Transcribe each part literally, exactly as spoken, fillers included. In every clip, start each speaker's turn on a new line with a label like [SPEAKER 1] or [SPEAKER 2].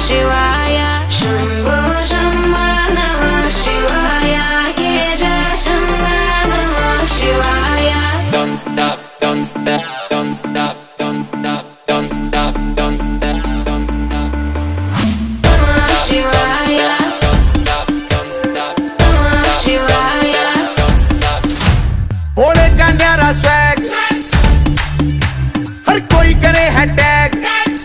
[SPEAKER 1] शिवाय शंभो शंभो नमः शिवाय ये जय शंभो नमः शिवाय
[SPEAKER 2] Don't stop, don't stop, don't stop, don't stop, don't stop, don't stop, don't stop.
[SPEAKER 1] नमः शिवाय
[SPEAKER 2] Don't stop, don't stop,
[SPEAKER 1] नमः शिवाय
[SPEAKER 2] don't stop.
[SPEAKER 3] भोले का न्यारा स्वैग, हर कोई करे है टैग।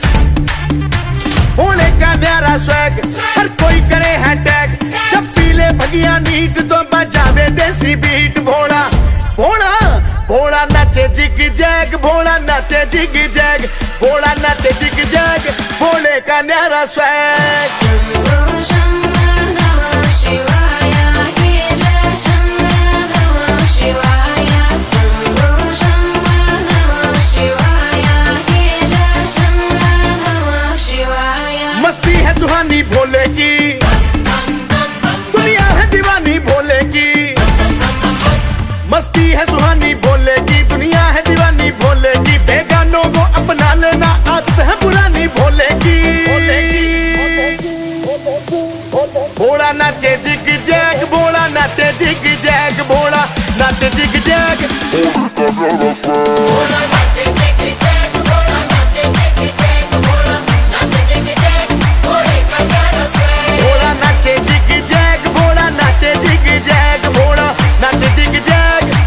[SPEAKER 3] भोले का न्यारा स्वैग, हर कोई करे है टैग। जब पीले भगिया नीट तो बजावे देसी बीट। भोला भोला भोला नाचे जिग जैग, भोला नाचे जिग जैग, भोला नाचे जिग जैग। भोले का न्यारा स्वैग।
[SPEAKER 1] शंभो शंभो नमः शिवाय ये जय शंभो नमः शिवाय शंभो शंभो नमः शिवाय ये जय शंभो नमः शिवाय।
[SPEAKER 3] मस्ती है सुहानी भोले की, दुनिया है दीवानी भोले की। मस्ती है सुहानी भोले की, दुनिया है दीवानी भोले की। बेगानों को अपना लेना आदत है पुरानी भोले की। भोला नाचे जिग जैग, भोला नाचे जिग जैग, भोला नाचे जिग जैग।
[SPEAKER 1] भोला नाचे जिग जैग, भोला नाचे जिग जैग, भोला नाचे जिग जैग, भोले का न्यारा स्वैग।
[SPEAKER 3] भोला नाचे जिग जैग, भोला नाचे जिग जैग, भोला नाचे जिग जैग।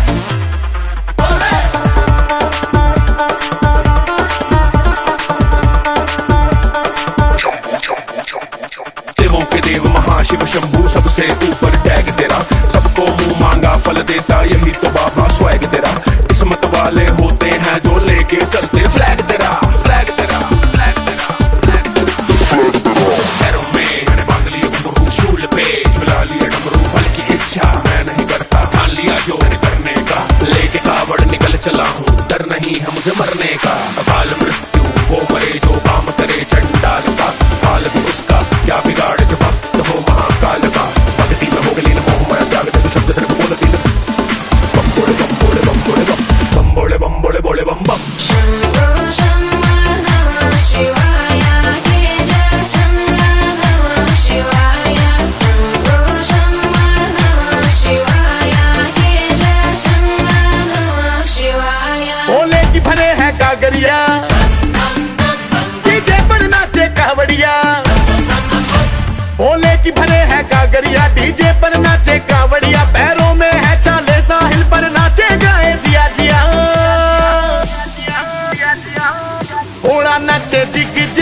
[SPEAKER 4] देवों के देव महाशिव शंभू सबसे ऊपर टैग तेरा। सबको मुंह मांगा फल देता, यही तो बाबा स्वैग तेरा। किस्मत वाले होते हैं जो लेके चलते फ्लैग तेरा, फ्लैग तेरा, फ्लैग तेरा, फ्लैग तेरा। पैरों में मैंने बांध लिया घुंघरू, शूल पे झुला लिया डमरू। फल की इच्छा मैं नहीं करता, ठान लिया जो मैंने करने का। लेके कावड़ निकल चला हूँ, डर नहीं है मुझे मरने का। अकाल मृत्यु वो मरे जो काम करे चंडाल का। काल भी उसका क्या बिगाड़ जो भक्त हो महाकाल का। भक्ति में हो गली न मोह माया त्याग दे, शब्द सिर्फ बोलती न। बम बोले बम बोले बम बोले बम, बम बोले बम बोले बोले बम बम।
[SPEAKER 1] शंभो शंभो नमः शिवाय ये जय शंभो नमः शिवाय शंभो शंभो नमः शिवाय ये जय शंभो नमः शिवाय।
[SPEAKER 3] भोले की भरे है कागरिया, डीजे पर नाचे कावड़िया। भोले की भरे है कागरिया, डीजे पर नाचे कावड़िया। पैरों में है चाले, साहिल पर नाचे गाए जिया जिया। भोला नाचे जिग